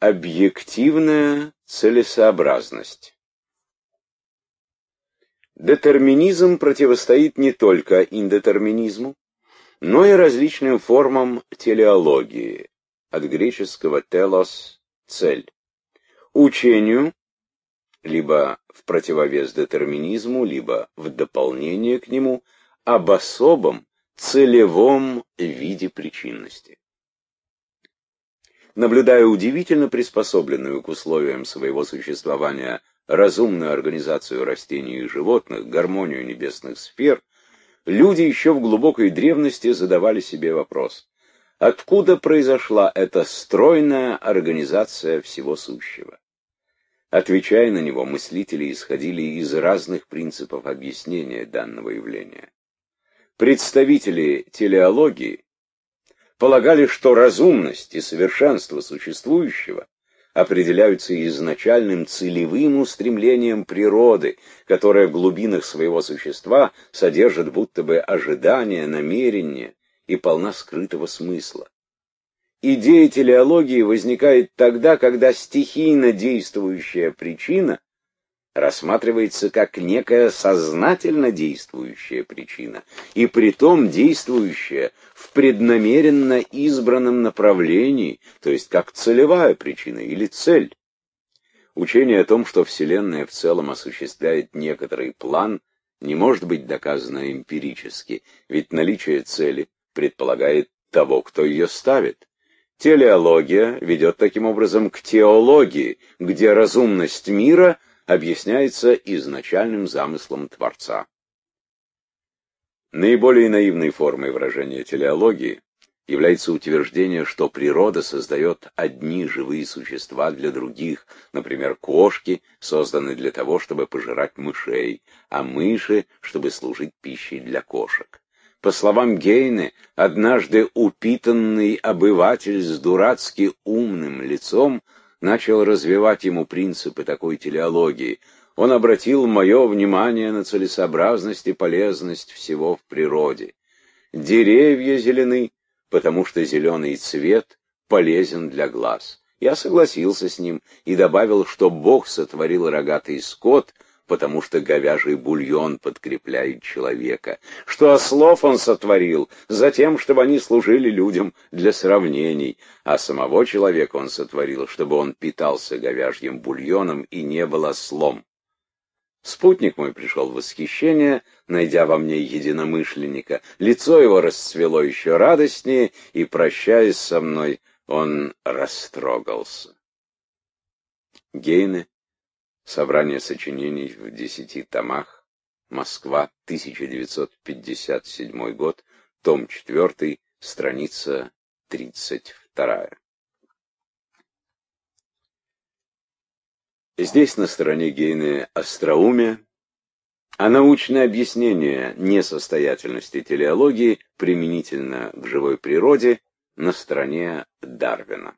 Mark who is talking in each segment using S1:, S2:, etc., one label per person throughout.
S1: Объективная целесообразность. Детерминизм противостоит не только индетерминизму, но и различным формам телеологии, от греческого «телос» — цель, учению, либо в противовес детерминизму, либо в дополнение к нему, об особом целевом виде причинности. Наблюдая удивительно приспособленную к условиям своего существования разумную организацию растений и животных, гармонию небесных сфер, люди еще в глубокой древности задавали себе вопрос: откуда произошла эта стройная организация всего сущего? Отвечая на него, мыслители исходили из разных принципов объяснения данного явления. Представители телеологии полагали, что разумность и совершенство существующего определяются изначальным целевым устремлением природы, которая в глубинах своего существа содержит будто бы ожидание, намерение и полна скрытого смысла. Идея телеологии возникает тогда, когда стихийно действующая причина рассматривается как некая сознательно действующая причина, и притом действующая в преднамеренно избранном направлении, то есть как целевая причина или цель. Учение о том, что Вселенная в целом осуществляет некоторый план, не может быть доказано эмпирически, ведь наличие цели предполагает того, кто ее ставит. Телеология ведет таким образом к теологии, где разумность мира объясняется изначальным замыслом Творца. Наиболее наивной формой выражения телеологии является утверждение, что природа создает одни живые существа для других, например, кошки созданы для того, чтобы пожирать мышей, а мыши, чтобы служить пищей для кошек. По словам Гейне, однажды упитанный обыватель с дурацки умным лицом начал развивать ему принципы такой телеологии. Он обратил мое внимание на целесообразность и полезность всего в природе. Деревья зелены, потому что зеленый цвет полезен для глаз. Я согласился с ним и добавил, что Бог сотворил рогатый скот, потому что говяжий бульон подкрепляет человека, что ослов он сотворил затем, чтобы они служили людям для сравнений, а самого человека он сотворил, чтобы он питался говяжьим бульоном и не был ослом. Спутник мой пришел в восхищение, найдя во мне единомышленника. Лицо его расцвело еще радостнее, и, прощаясь со мной, он растрогался. Гейне. Собрание сочинений в 10 томах. Москва, 1957 год. Том 4, страница 32. Здесь на стороне Гейне остроумие, а научное объяснение несостоятельности телеологии применительно к живой природе на стороне Дарвина.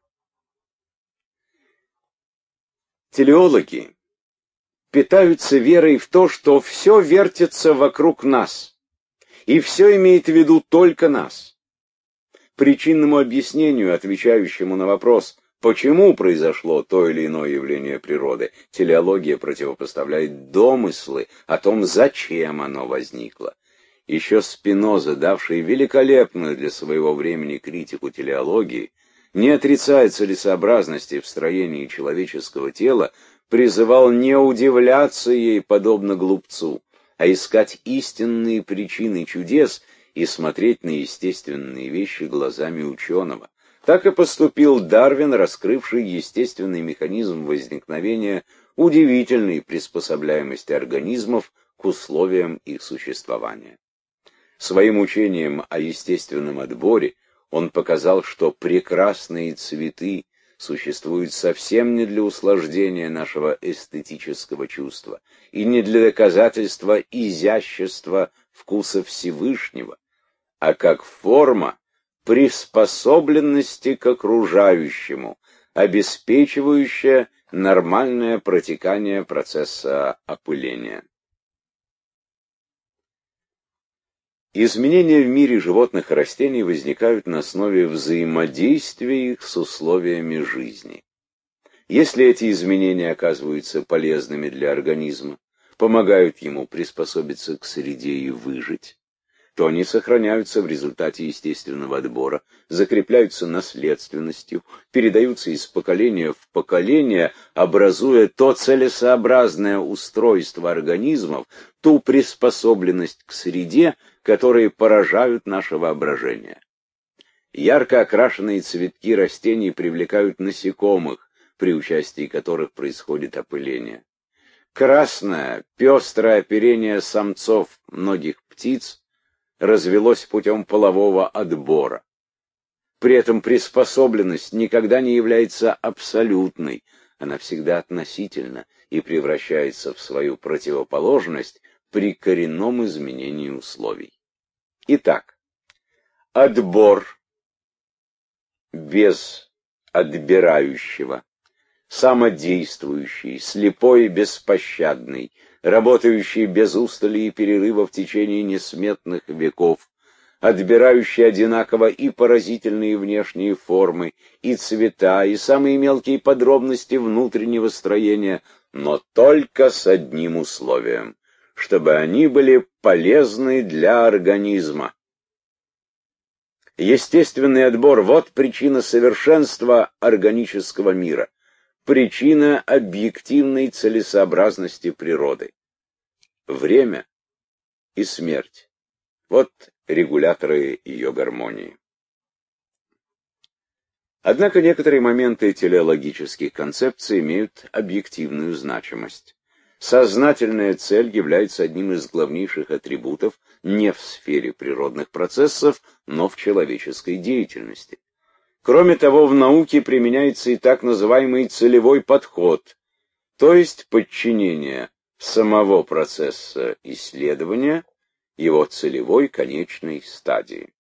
S1: Телеологи питаются верой в то, что все вертится вокруг нас, и все имеет в виду только нас. Причинному объяснению, отвечающему на вопрос, почему произошло то или иное явление природы, телеология противопоставляет домыслы о том, зачем оно возникло. Еще Спиноза, давший великолепную для своего времени критику телеологии, не отрицая целесообразности в строении человеческого тела, призывал не удивляться ей, подобно глупцу, а искать истинные причины чудес и смотреть на естественные вещи глазами ученого. Так и поступил Дарвин, раскрывший естественный механизм возникновения удивительной приспособляемости организмов к условиям их существования. Своим учением о естественном отборе он показал, что прекрасные цветы существуют совсем не для услаждения нашего эстетического чувства и не для доказательства изящества вкуса Всевышнего, а как форма приспособленности к окружающему, обеспечивающая нормальное протекание процесса опыления. Изменения в мире животных и растений возникают на основе взаимодействия их с условиями жизни. Если эти изменения оказываются полезными для организма, помогают ему приспособиться к среде и выжить, то они сохраняются в результате естественного отбора, закрепляются наследственностью, передаются из поколения в поколение, образуя то целесообразное устройство организмов, ту приспособленность к среде, которые поражают наше воображение. Ярко окрашенные цветки растений привлекают насекомых, при участии которых происходит опыление. Красное, пестрое оперение самцов многих птиц развелось путем полового отбора. При этом приспособленность никогда не является абсолютной, она всегда относительна и превращается в свою противоположность при коренном изменении условий. Итак, отбор без отбирающего, самодействующий, слепой и беспощадный, работающий без устали и перерыва в течение несметных веков, отбирающий одинаково и поразительные внешние формы, и цвета, и самые мелкие подробности внутреннего строения, но только с одним условием, чтобы они были полезны для организма. Естественный отбор — вот причина совершенства органического мира, причина объективной целесообразности природы. Время и смерть — вот регуляторы ее гармонии. Однако некоторые моменты телеологических концепций имеют объективную значимость. Сознательная цель является одним из главнейших атрибутов не в сфере природных процессов, но в человеческой деятельности. Кроме того, в науке применяется и так называемый целевой подход, то есть подчинение самого процесса исследования его целевой конечной стадии.